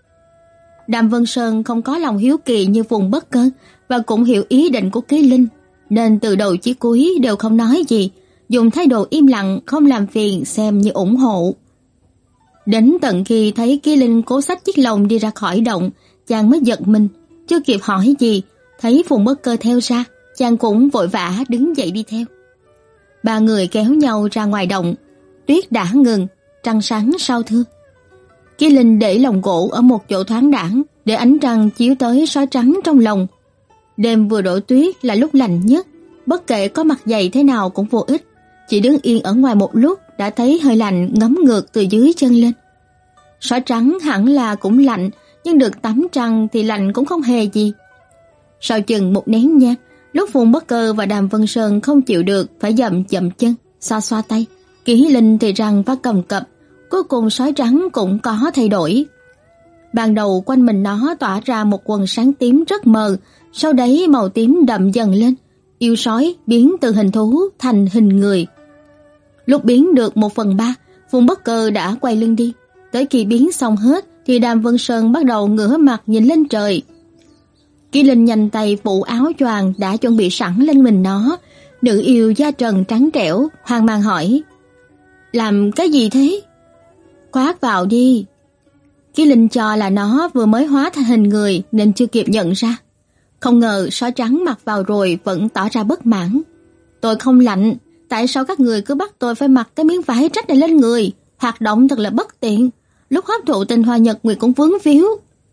Đàm Vân Sơn không có lòng hiếu kỳ như Phùng Bất Cơ và cũng hiểu ý định của Kỷ Linh, nên từ đầu chí cuối đều không nói gì, dùng thái độ im lặng không làm phiền xem như ủng hộ. Đến tận khi thấy Kỷ Linh cố xách chiếc lồng đi ra khỏi động, chàng mới giật mình, chưa kịp hỏi gì, thấy Phùng Bất Cơ theo ra, chàng cũng vội vã đứng dậy đi theo. Ba người kéo nhau ra ngoài động, tuyết đã ngừng, trăng sáng sao thưa. Kỷ Linh để lồng gỗ ở một chỗ thoáng đãng để ánh trăng chiếu tới sói trắng trong lồng. Đêm vừa đổ tuyết là lúc lạnh nhất, bất kể có mặc dày thế nào cũng vô ích, chỉ đứng yên ở ngoài một lúc đã thấy hơi lạnh ngấm ngược từ dưới chân lên. Sói trắng hẳn là cũng lạnh, nhưng được tắm trăng thì lạnh cũng không hề gì. Sau chừng một nén nhang, lúc Phùng Bất Cơ và Đàm Vân Sơn không chịu được phải dậm dậm chân, xoa xoa tay, Kỷ Linh thì răng và cầm cập, cuối cùng sói trắng cũng có thay đổi. Ban đầu quanh mình nó tỏa ra một quầng sáng tím rất mờ, sau đấy màu tím đậm dần lên, yêu sói biến từ hình thú thành hình người. Lúc biến được một phần ba, Phùng Bất Cơ đã quay lưng đi. Tới khi biến xong hết thì Đàm Vân Sơn bắt đầu ngửa mặt nhìn lên trời. Kỷ Linh nhanh tay phủ áo choàng đã chuẩn bị sẵn lên mình nó. Nữ yêu da trần trắng trẻo hoang mang hỏi, làm cái gì thế? Khoác vào đi. Kỷ Linh cho là nó vừa mới hóa thành hình người nên chưa kịp nhận ra. Không ngờ sói trắng mặc vào rồi vẫn tỏ ra bất mãn. Tôi không lạnh, tại sao các người cứ bắt tôi phải mặc cái miếng vải rách này lên người? Hoạt động thật là bất tiện, lúc hấp thụ tinh hoa nhật nguyệt cũng vướng víu.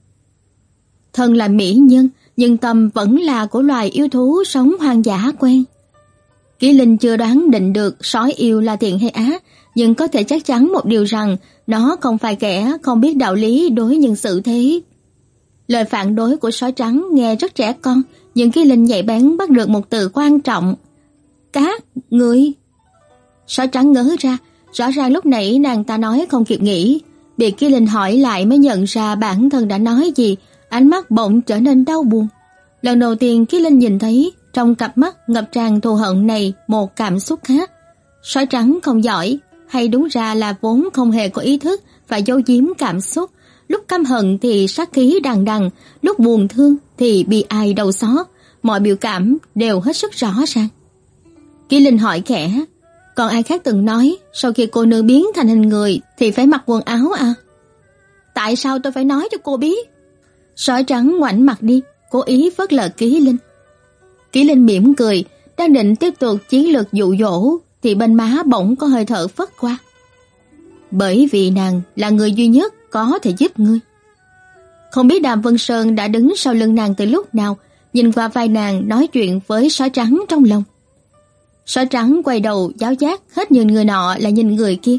Thân là mỹ nhân, nhưng tâm vẫn là của loài yêu thú sống hoang dã quen. Kỷ Linh chưa đoán định được sói yêu là thiện hay ác, nhưng có thể chắc chắn một điều rằng nó không phải kẻ không biết đạo lý đối nhân xử thế. Lời phản đối của sói trắng nghe rất trẻ con, nhưng Kỷ Linh nhạy bén bắt được một từ quan trọng. Các người. Sói trắng ngớ ra, rõ ràng lúc nãy nàng ta nói không kịp nghĩ, bị Kỷ Linh hỏi lại mới nhận ra bản thân đã nói gì, ánh mắt bỗng trở nên đau buồn. Lần đầu tiên Kỷ Linh nhìn thấy trong cặp mắt ngập tràn thù hận này một cảm xúc khác. Sói trắng không giỏi, hay đúng ra là vốn không hề có ý thức phải giấu giếm cảm xúc. Lúc căm hận thì sát khí đằng đằng, lúc buồn thương thì bi ai đau xót, mọi biểu cảm đều hết sức rõ ràng. Kỷ Linh hỏi khẽ, còn ai khác từng nói sau khi cô nương biến thành hình người thì phải mặc quần áo à? Tại sao tôi phải nói cho cô biết? Sói trắng ngoảnh mặt đi, cố ý phớt lờ Kỷ Linh. Kỷ Linh mỉm cười, đang định tiếp tục chiến lược dụ dỗ thì bên má bỗng có hơi thở phất qua. Bởi vì nàng là người duy nhất có thể giúp ngươi. Không biết Đàm Vân Sơn đã đứng sau lưng nàng từ lúc nào, nhìn qua vai nàng nói chuyện với sói trắng trong lòng. Sói trắng quay đầu giáo giác hết nhìn người nọ lại nhìn người kia.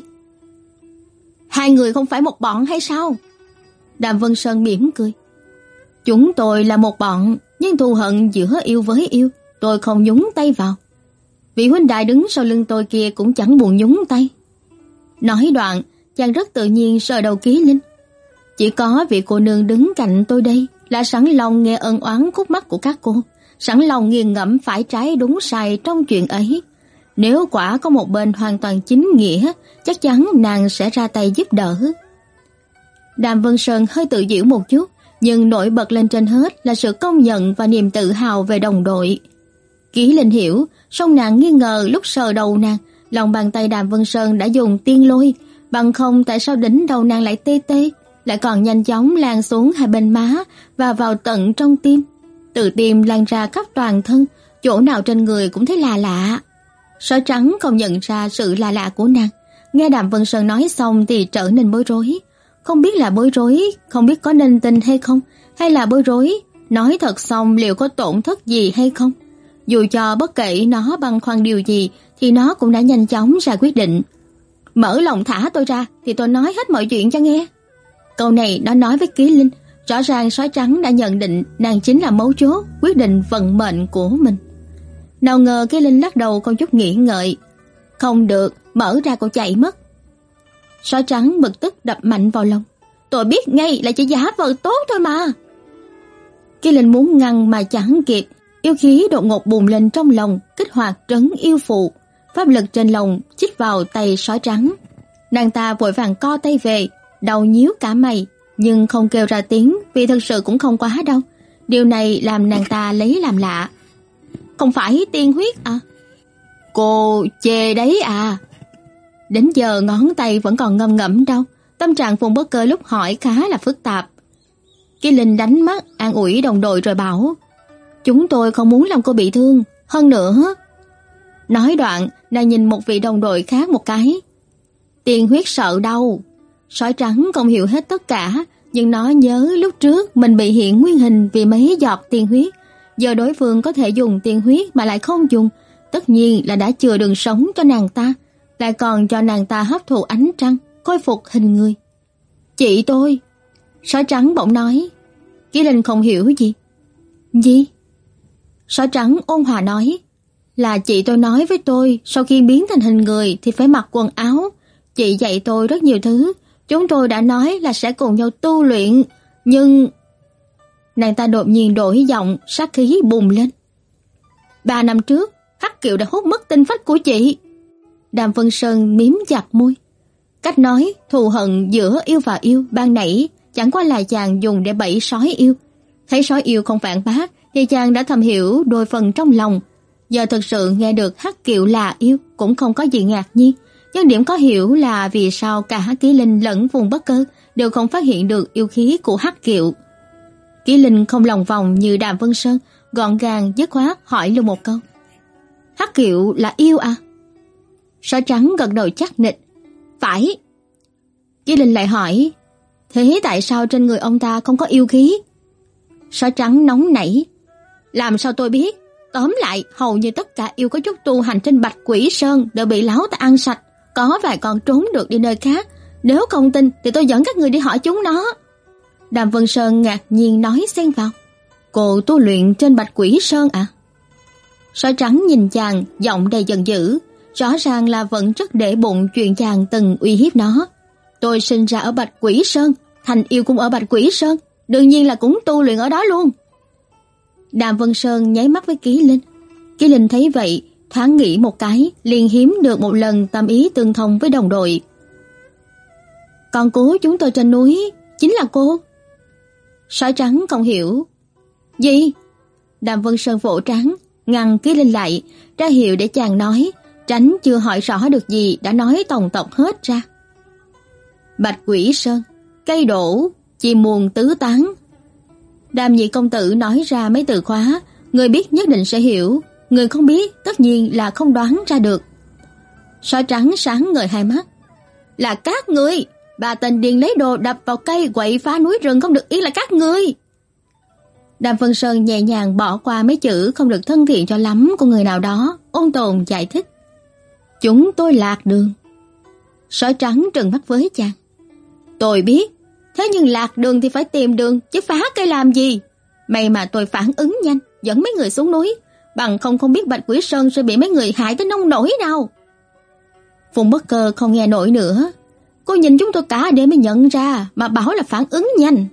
Hai người không phải một bọn hay sao? Đàm Vân Sơn mỉm cười. Chúng tôi là một bọn, nhưng thù hận giữa yêu với yêu, tôi không nhúng tay vào. Vị huynh đại đứng sau lưng tôi kia cũng chẳng buồn nhúng tay. Nói đoạn, chàng rất tự nhiên sờ đầu Kỷ Linh. Chỉ có vị cô nương đứng cạnh tôi đây là sẵn lòng nghe ân oán khúc mắc của các cô, sẵn lòng nghiền ngẫm phải trái đúng sai trong chuyện ấy. Nếu quả có một bên hoàn toàn chính nghĩa, chắc chắn nàng sẽ ra tay giúp đỡ. Đàm Vân Sơn hơi tự giễu một chút, nhưng nổi bật lên trên hết là sự công nhận và niềm tự hào về đồng đội. Kỷ Linh hiểu, song nàng nghi ngờ lúc sờ đầu nàng, lòng bàn tay Đàm Vân Sơn đã dùng tiên lôi, bằng không tại sao đỉnh đầu nàng lại tê tê, lại còn nhanh chóng lan xuống hai bên má và vào tận trong tim. Từ tim lan ra khắp toàn thân, chỗ nào trên người cũng thấy lạ lạ. Sói trắng không nhận ra sự lạ lạ của nàng, nghe Đàm Vân Sơn nói xong thì trở nên bối rối. Không biết là bối rối, không biết có nên tin hay không, hay là bối rối, nói thật xong liệu có tổn thất gì hay không. Dù cho bất kể nó băn khoăn điều gì thì nó cũng đã nhanh chóng ra quyết định. Mở lòng thả tôi ra thì tôi nói hết mọi chuyện cho nghe. Câu này nó nói với Kỷ Linh, rõ ràng sói trắng đã nhận định nàng chính là mấu chốt quyết định vận mệnh của mình. Nào ngờ Kỷ Linh lắc đầu không chút nghĩ ngợi. Không được, mở ra cô chạy mất. Sói trắng bực tức đập mạnh vào lòng. Tôi biết ngay là chỉ giả vờ tốt thôi mà. Kỷ Linh muốn ngăn mà chẳng kịp, yêu khí đột ngột bùng lên trong lòng, kích hoạt trấn yêu phụ, pháp lực trên lòng chích vào tay sói trắng. Nàng ta vội vàng co tay về, đầu nhíu cả mày, nhưng không kêu ra tiếng vì thực sự cũng không quá đau. Điều này làm nàng ta lấy làm lạ. Không phải tiên huyết à? Cô chê đấy à? Đến giờ ngón tay vẫn còn ngâm ngẫm đau, tâm trạng Phùng Bất Cơ lúc hỏi khá là phức tạp. Kỷ Linh đánh mắt an ủi đồng đội rồi bảo, chúng tôi không muốn làm cô bị thương, hơn nữa. Nói đoạn, nàng nhìn một vị đồng đội khác một cái. Tiên huyết sợ đau. Sói trắng không hiểu hết tất cả, nhưng nó nhớ lúc trước mình bị hiện nguyên hình vì mấy giọt tiên huyết. Giờ đối phương có thể dùng tiên huyết mà lại không dùng, tất nhiên là đã chừa đường sống cho nàng ta, lại còn cho nàng ta hấp thụ ánh trăng, khôi phục hình người. Chị tôi. Sói trắng bỗng nói. Kỷ Linh không hiểu gì. Gì? Sói trắng ôn hòa nói. Là chị tôi nói với tôi, sau khi biến thành hình người thì phải mặc quần áo. Chị dạy tôi rất nhiều thứ, chúng tôi đã nói là sẽ cùng nhau tu luyện, nhưng... Nàng ta đột nhiên đổi giọng, sát khí bùng lên. Ba năm trước, Hắc Kiều đã hút mất tinh phách của chị. Đàm Vân Sơn miếm chặt môi. Cách nói thù hận giữa yêu và yêu ban nãy chẳng qua là chàng dùng để bẫy sói yêu. Thấy sói yêu không phản bác thì chàng đã thầm hiểu đôi phần trong lòng. Giờ thực sự nghe được Hắc Kiều là yêu cũng không có gì ngạc nhiên. Nhưng điểm có hiểu là vì sao cả Kỷ Linh lẫn Phùng Bất Cơ đều không phát hiện được yêu khí của Hắc Kiều. Kỷ Linh không lòng vòng như Đàm Vân Sơn, gọn gàng dứt khoát hỏi luôn một câu. Hắc Kiều là yêu à? Sói trắng gật đầu chắc nịch. Phải. Kỷ Linh lại hỏi, thế tại sao trên người ông ta không có yêu khí? Sói trắng nóng nảy. Làm sao tôi biết? Tóm lại, hầu như tất cả yêu có chút tu hành trên Bạch Quỷ Sơn đều bị láo ta ăn sạch, có vài con trốn được đi nơi khác. Nếu không tin thì tôi dẫn các người đi hỏi chúng nó. Đàm Vân Sơn ngạc nhiên nói xen vào. Cô tu luyện trên Bạch Quỷ Sơn à? Sói trắng nhìn chàng, giọng đầy giận dữ, rõ ràng là vẫn rất để bụng chuyện chàng từng uy hiếp nó. Tôi sinh ra ở Bạch Quỷ Sơn, thành yêu cũng ở Bạch Quỷ Sơn, đương nhiên là cũng tu luyện ở đó luôn. Đàm Vân Sơn nháy mắt với Kỷ Linh. Kỷ Linh thấy vậy, thoáng nghĩ một cái, liền hiếm được một lần tâm ý tương thông với đồng đội. Con cố chúng tôi trên núi chính là cô. Sói trắng không hiểu. Gì? Đàm Vân Sơn vỗ trán, ngăn Ký Linh lại, ra hiệu để chàng nói, tránh chưa hỏi rõ được gì đã nói tòng tộc hết ra. Bạch Quỷ Sơn, cây đổ, chim muôn tứ tán. Đàm nhị công tử nói ra mấy từ khóa, người biết nhất định sẽ hiểu, người không biết tất nhiên là không đoán ra được. Sói trắng sáng ngời hai mắt. Là các ngươi, bà tên điên lấy đồ đập vào cây quậy phá núi rừng không được yên là các ngươi. Đàm Vân Sơn nhẹ nhàng bỏ qua mấy chữ không được thân thiện cho lắm của người nào đó, ôn tồn giải thích. Chúng tôi lạc đường. Sói trắng trừng mắt với chàng. Tôi biết, thế nhưng lạc đường thì phải tìm đường, chứ phá cây làm gì? May mà tôi phản ứng nhanh, dẫn mấy người xuống núi, bằng không không biết Bạch Quỷ Sơn sẽ bị mấy người hại tới nông nổi nào. Phùng Bất Cơ không nghe nổi nữa. Cô nhìn chúng tôi cả đêm mới nhận ra, mà bảo là phản ứng nhanh.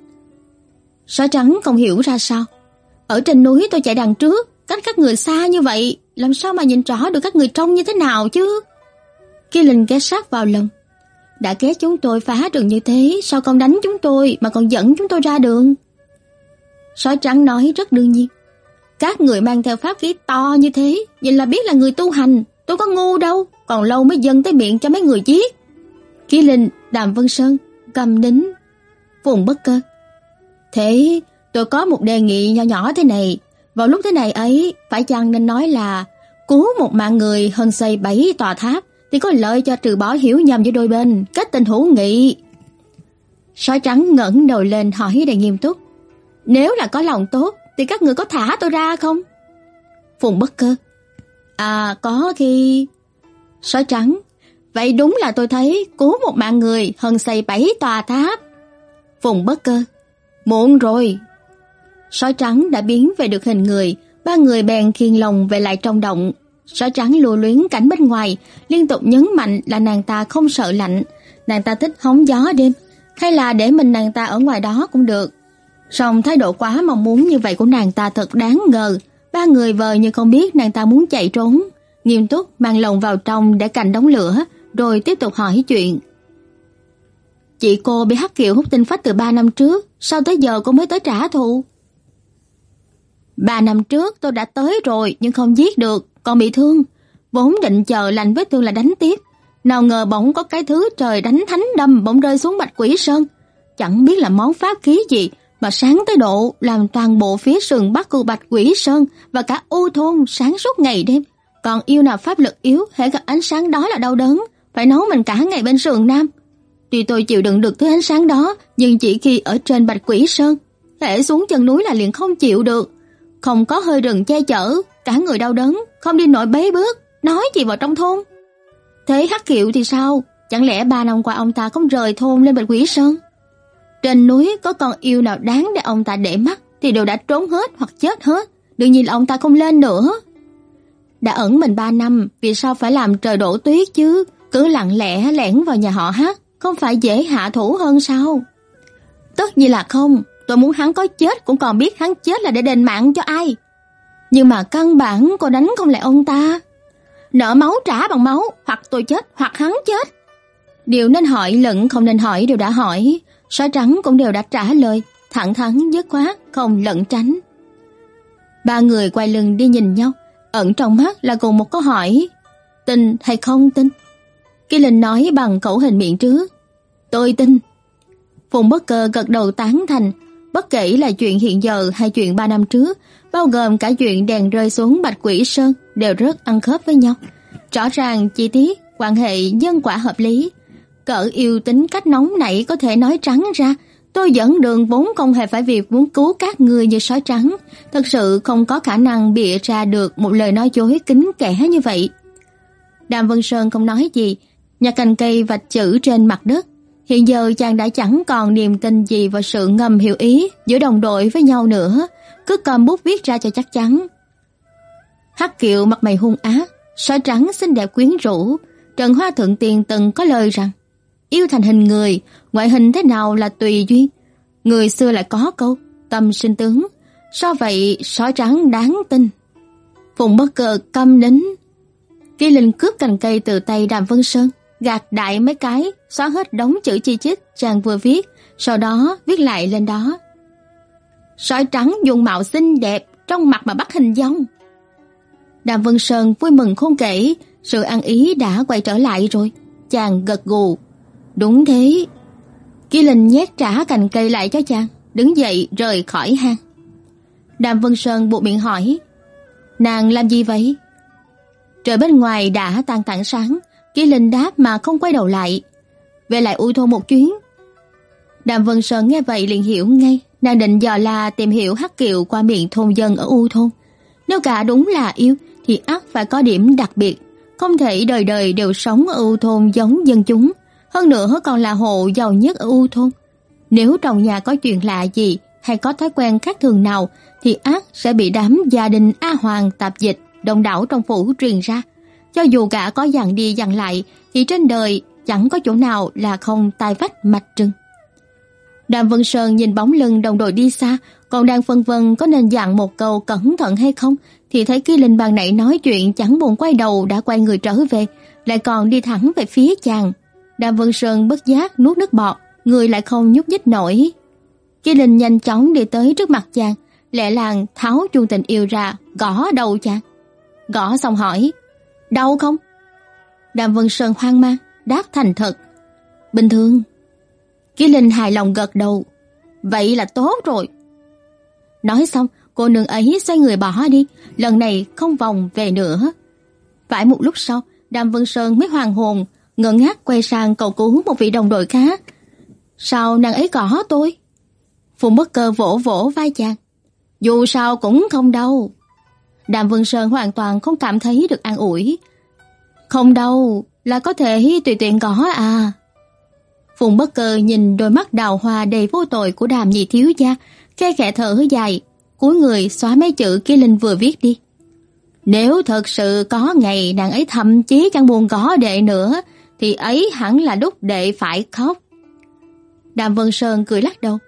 Sói trắng không hiểu ra sao. Ở trên núi tôi chạy đằng trước, cách các người xa như vậy, làm sao mà nhìn rõ được các người trông như thế nào chứ? Kỳ Linh ghé sát vào lòng. Đã ghét chúng tôi phá rừng như thế, sao không đánh chúng tôi mà còn dẫn chúng tôi ra đường? Sói trắng nói rất đương nhiên. Các người mang theo pháp khí to như thế, nhìn là biết là người tu hành, tôi có ngu đâu, còn lâu mới dâng tới miệng cho mấy người giết. Kỳ Linh, Đàm Vân Sơn, cầm nín. Phùng Bất Cơ. Thế tôi có một đề nghị nhỏ nhỏ thế này, vào lúc thế này ấy, phải chăng nên nói là cứu một mạng người hơn xây bảy tòa tháp, thì có lợi cho trừ bỏ hiểu nhầm giữa đôi bên, kết tình hữu nghị. Sói trắng ngẩng đầu lên hỏi đầy nghiêm túc. Nếu là có lòng tốt, thì các người có thả tôi ra không? Phùng Bất Cơ. À, có khi... Sói trắng. Vậy đúng là tôi thấy cứu một mạng người hơn xây bảy tòa tháp. Phùng Bất Cơ. Muộn rồi. Sói trắng đã biến về được hình người, ba người bèn khiêng lồng về lại trong động. Sói trắng lưu luyến cảnh bên ngoài, liên tục nhấn mạnh là nàng ta không sợ lạnh, nàng ta thích hóng gió đêm, hay là để mình nàng ta ở ngoài đó cũng được. Song thái độ quá mong muốn như vậy của nàng ta thật đáng ngờ. Ba người vờ như không biết nàng ta muốn chạy trốn, nghiêm túc mang lồng vào trong để cạnh đống lửa, rồi tiếp tục hỏi chuyện. Chị cô bị Hắc Kiều hút tinh phách từ ba năm trước, sao tới giờ cô mới tới trả thù? Ba năm trước tôi đã tới rồi nhưng không giết được, còn bị thương. Vốn định chờ lành vết thương là đánh tiếp, nào ngờ bỗng có cái thứ trời đánh thánh đâm bỗng rơi xuống Bạch Quỷ Sơn. Chẳng biết là món pháp khí gì mà sáng tới độ làm toàn bộ phía sườn bắc của Bạch Quỷ Sơn và cả U thôn sáng suốt ngày đêm. Còn yêu nào pháp lực yếu, hễ gặp ánh sáng đó là đau đớn, phải nấu mình cả ngày bên sườn nam. Tuy tôi chịu đựng được thứ ánh sáng đó, nhưng chỉ khi ở trên Bạch Quỷ Sơn, hễ xuống chân núi là liền không chịu được. Không có hơi rừng che chở, cả người đau đớn, không đi nổi bấy bước, nói gì vào trong thôn. Thế Hắc Kiệu thì sao? Chẳng lẽ ba năm qua ông ta không rời thôn lên Bạch Quỷ Sơn? Trên núi có con yêu nào đáng để ông ta để mắt thì đều đã trốn hết hoặc chết hết, đương nhiên là ông ta không lên nữa. Đã ẩn mình ba năm, vì sao phải làm trời đổ tuyết chứ? Cứ lặng lẽ lẻn vào nhà họ Hát, không phải dễ hạ thủ hơn sao? Tất nhiên là không, tôi muốn hắn có chết cũng còn biết hắn chết là để đền mạng cho ai. Nhưng mà căn bản cô đánh không lại ông ta. Nợ máu trả bằng máu, hoặc tôi chết hoặc hắn chết. Điều nên hỏi lẫn không nên hỏi đều đã hỏi, Sói trắng cũng đều đã trả lời, thẳng thắn dứt khoát, không lẩn tránh. Ba người quay lưng đi nhìn nhau, ẩn trong mắt là cùng một câu hỏi, tin hay không tin? Kỳ Linh nói bằng khẩu hình miệng trước, tôi tin. Phùng Bất Cơ gật đầu tán thành, bất kể là chuyện hiện giờ hay chuyện ba năm trước, bao gồm cả chuyện đèn rơi xuống Bạch Quỷ Sơn, đều rất ăn khớp với nhau. Rõ ràng chi tiết, quan hệ nhân quả hợp lý. Cỡ yêu tính cách nóng nảy có thể nói trắng ra, tôi dẫn đường vốn không hề phải việc muốn cứu các ngươi như sói trắng, thật sự không có khả năng bịa ra được một lời nói dối kín kẽ như vậy. Đàm Vân Sơn không nói gì, nhặt cành cây vạch chữ trên mặt đất. Hiện giờ chàng đã chẳng còn niềm tin gì vào sự ngầm hiểu ý giữa đồng đội với nhau nữa, cứ cầm bút viết ra cho chắc chắn. Hắc Kiệu mặt mày hung ác, sói trắng xinh đẹp quyến rũ. Trần Hoa Thượng Tiền từng có lời rằng, yêu thành hình người, ngoại hình thế nào là tùy duyên. Người xưa lại có câu, tâm sinh tướng. Sao vậy sói trắng đáng tin? Phùng Bất Cơ câm nín. Kỳ Linh cướp cành cây từ tay Đàm Vân Sơn, gạt đại mấy cái, xóa hết đống chữ chi chít chàng vừa viết, sau đó viết lại lên đó. Sói trắng dung mạo xinh đẹp, trong mặt mà bắt hình dong. Đàm Vân Sơn vui mừng khôn kể, sự ăn ý đã quay trở lại rồi. Chàng gật gù. Đúng thế. Kỳ Linh nhét trả cành cây lại cho chàng, đứng dậy rời khỏi hang. Đàm Vân Sơn buột miệng hỏi, nàng làm gì vậy? Trời bên ngoài đã tan tảng sáng, Kỳ Linh đáp mà không quay đầu lại. Về lại U Thôn một chuyến. Đàm Vân Sơn nghe vậy liền hiểu ngay, nàng định dò la tìm hiểu Hắc Kiều qua miệng thôn dân ở U Thôn. Nếu cả đúng là yêu thì ắt phải có điểm đặc biệt, không thể đời đời đều sống ở U Thôn giống dân chúng, hơn nữa còn là hộ giàu nhất ở U Thôn. Nếu trong nhà có chuyện lạ gì hay có thói quen khác thường nào thì ắt sẽ bị đám gia đình A Hoàng tạp dịch đông đảo trong phủ truyền ra. Cho dù cả có dặn đi dặn lại thì trên đời chẳng có chỗ nào là không tai vách mạch rừng. Đàm Vân Sơn nhìn bóng lưng đồng đội đi xa, còn đang phân vân có nên dặn một câu cẩn thận hay không, thì thấy Kỳ Linh ban nãy nói chuyện chẳng buồn quay đầu đã quay người trở về, lại còn đi thẳng về phía chàng. Đàm Vân Sơn bất giác nuốt nước bọt, người lại không nhúc nhích nổi. Kỳ Linh nhanh chóng đi tới trước mặt chàng, lẹ làng tháo chuông tình yêu ra, gõ đầu chàng. Gõ xong hỏi, đau không? Đàm Vân Sơn hoang mang, đáp thành thật, bình thường. Kỳ Linh hài lòng gật đầu, vậy là tốt rồi. Nói xong, cô nương ấy xoay người bỏ đi, lần này không vòng về nữa. Phải một lúc sau, Đàm Vân Sơn mới hoàn hồn, ngơ ngác quay sang cầu cứu một vị đồng đội khác. Sao nàng ấy gõ tôi? Phùng Bất Cơ vỗ vỗ vai chàng, dù sao cũng không đâu. Đàm Vân Sơn hoàn toàn không cảm thấy được an ủi. Không đâu, là có thể tùy tiện gõ à. Phùng Bất Cơ nhìn đôi mắt đào hoa đầy vô tội của Đàm nhị thiếu gia, khe khẽ thở dài, cúi người xóa mấy chữ Kỳ Linh vừa viết đi. Nếu thật sự có ngày nàng ấy thậm chí chẳng buồn gõ đệ nữa, thì ấy hẳn là lúc đệ phải khóc. Đàm Vân Sơn cười lắc đầu.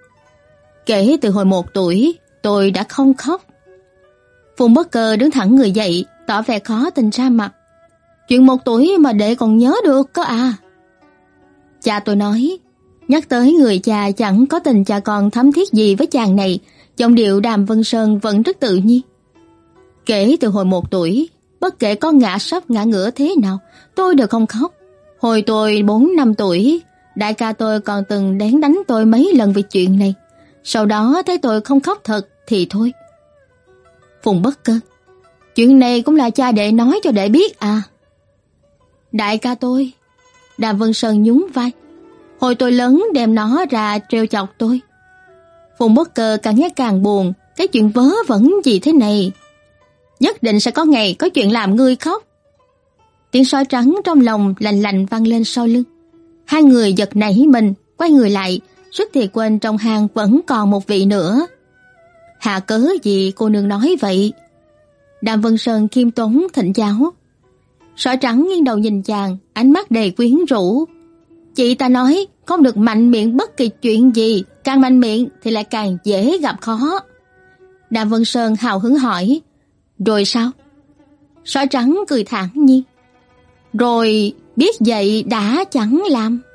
Kể từ hồi một tuổi, tôi đã không khóc. Phùng Bất Cơ đứng thẳng người dậy, tỏ vẻ khó tình ra mặt. Chuyện một tuổi mà đệ còn nhớ được cơ à? Cha tôi nói, nhắc tới người cha chẳng có tình cha con thắm thiết gì với chàng này, giọng điệu Đàm Vân Sơn vẫn rất tự nhiên. Kể từ hồi một tuổi, bất kể có ngã sấp ngã ngửa thế nào, tôi đều không khóc. Hồi tôi bốn năm tuổi, đại ca tôi còn từng đánh đánh tôi mấy lần vì chuyện này. Sau đó thấy tôi không khóc thật thì thôi. Phùng Bất Cơ, chuyện này cũng là cha đệ nói cho đệ biết à? Đại ca tôi. Đàm Vân Sơn nhún vai. Hồi tôi lớn đem nó ra trêu chọc tôi. Phùng Bất Cơ càng nghe càng buồn, cái chuyện vớ vẩn gì thế này? Nhất định sẽ có ngày có chuyện làm ngươi khóc. Tiếng sói trắng trong lòng lành lành vang lên sau lưng. Hai người giật nảy mình, quay người lại, suýt thì quên trong hang vẫn còn một vị nữa. Hạ cớ gì cô nương nói vậy? Đàm Vân Sơn khiêm tốn thỉnh giáo. Sói trắng nghiêng đầu nhìn chàng, ánh mắt đầy quyến rũ. Chị ta nói không được mạnh miệng bất kỳ chuyện gì, càng mạnh miệng thì lại càng dễ gặp khó. Đàm Vân Sơn hào hứng hỏi, rồi sao? Sói trắng cười thản nhiên, rồi biết vậy đã chẳng làm.